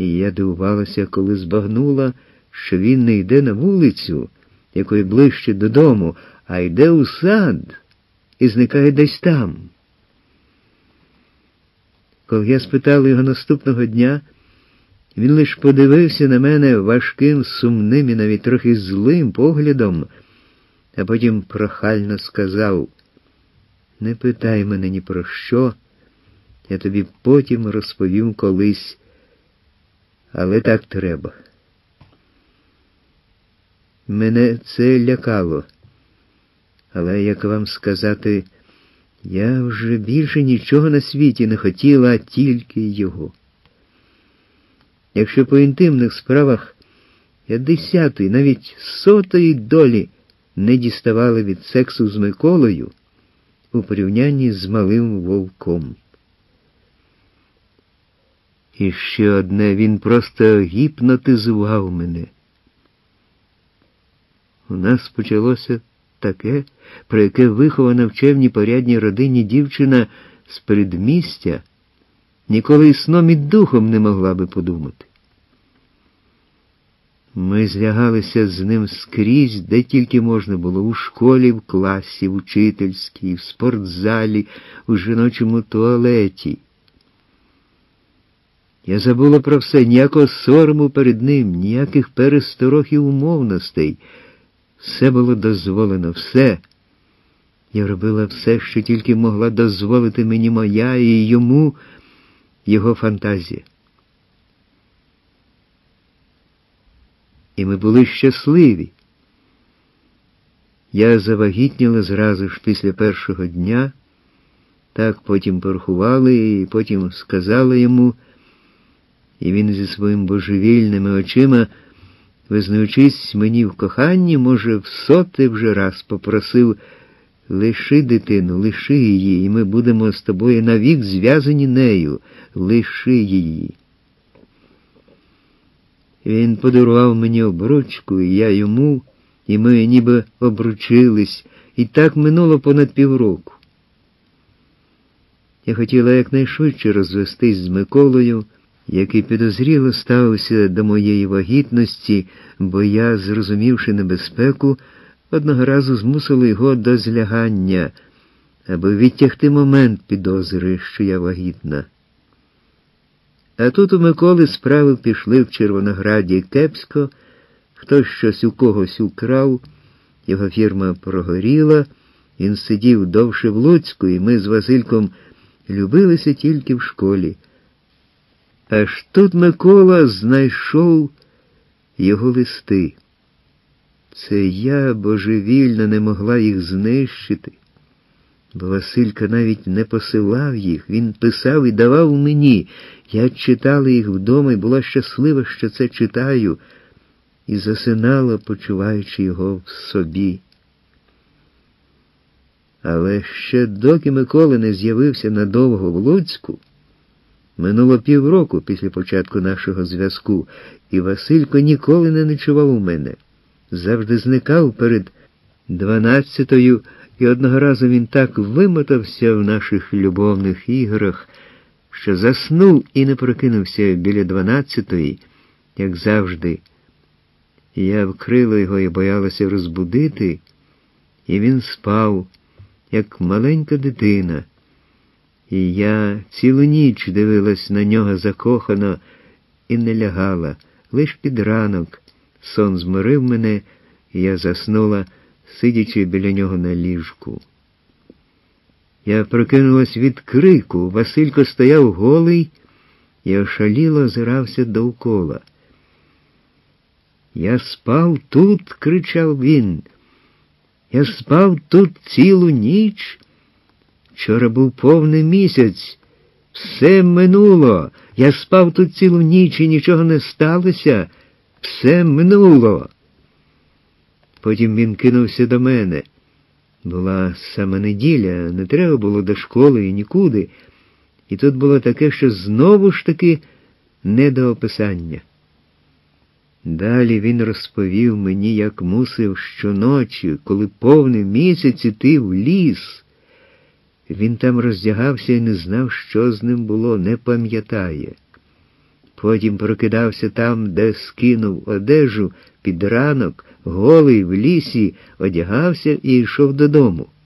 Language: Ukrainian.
І я дивувалася, коли збагнула, що він не йде на вулицю, якої ближче додому, а йде у сад і зникає десь там. Коли я спитала його наступного дня, він лише подивився на мене важким, сумним і навіть трохи злим поглядом, а потім прохально сказав: «Не питай мене ні про що, я тобі потім розповім колись, але так треба». Мене це лякало, але, як вам сказати, я вже більше нічого на світі не хотіла, а тільки його. Якщо по інтимних справах я 10-ї, навіть 100-ї долі не діставала від сексу з Миколою у порівнянні з малим вовком. І ще одне, він просто гіпнотизував мене. У нас почалося таке, про яке вихована в чемній порядній родині дівчина з передмістя ніколи і сном і духом не могла би подумати. Ми злягалися з ним скрізь, де тільки можна було, у школі, в класі, в учительській, в спортзалі, у жіночому туалеті. Я забула про все, ніякого сорому перед ним, ніяких пересторог і умовностей. Все було дозволено, все. Я робила все, що тільки могла дозволити мені моя і йому його фантазія. І ми були щасливі. Я завагітніла зразу ж після першого дня, так потім порахували і потім сказала йому, і він зі своїм божевільними очима, визнаючись мені в коханні, може, в 100-й вже раз попросив: «Лиши дитину, лиши її, і ми будемо з тобою навік зв'язані нею, лиши її». Він подарував мені обручку, і я йому, і ми ніби обручились, і так минуло понад півроку. Я хотіла якнайшвидше розвестись з Миколою, який підозріло ставився до моєї вагітності, бо я, зрозумівши небезпеку, одного разу змусила його до злягання, аби відтягти момент підозри, що я вагітна. А тут у Миколи справи пішли в Червонограді кепсько, хтось щось у когось украв, його фірма прогоріла, він сидів довше в Луцьку, і ми з Васильком любилися тільки в школі. Аж тут Микола знайшов його листи. Це я божевільно не могла їх знищити, бо Василька навіть не посилав їх, він писав і давав мені. Я читала їх вдома і була щаслива, що це читаю, і засинала, почуваючи його в собі. Але ще доки Микола не з'явився надовго в Луцьку, минуло півроку після початку нашого зв'язку, і Василько ніколи не ночував у мене. Завжди зникав перед 12-ю, і одного разу він так вимотався в наших любовних іграх, що заснув і не прокинувся біля 12-ї, як завжди. Я вкрила його і боялася розбудити, і він спав, як маленька дитина. І я цілу ніч дивилась на нього закохано і не лягала. Лиш під ранок сон зморив мене, і я заснула, сидячи біля нього на ліжку. Я прокинулась від крику. Василько стояв голий і ошаліло озирався довкола. «Я спав тут!» – кричав він. «Я спав тут цілу ніч! Вчора був повний місяць! Все минуло! Я спав тут цілу ніч і нічого не сталося! Все минуло!» Потім він кинувся до мене. Була саме неділя, не треба було до школи і нікуди. І тут було таке, що знову ж таки не до описання. Далі він розповів мені, як мусив щоночі, коли повний місяць, іти в ліс. Він там роздягався і не знав, що з ним було, не пам'ятає. Потім прокидався там, де скинув одежу, під ранок, голий в лісі, одягався і йшов додому.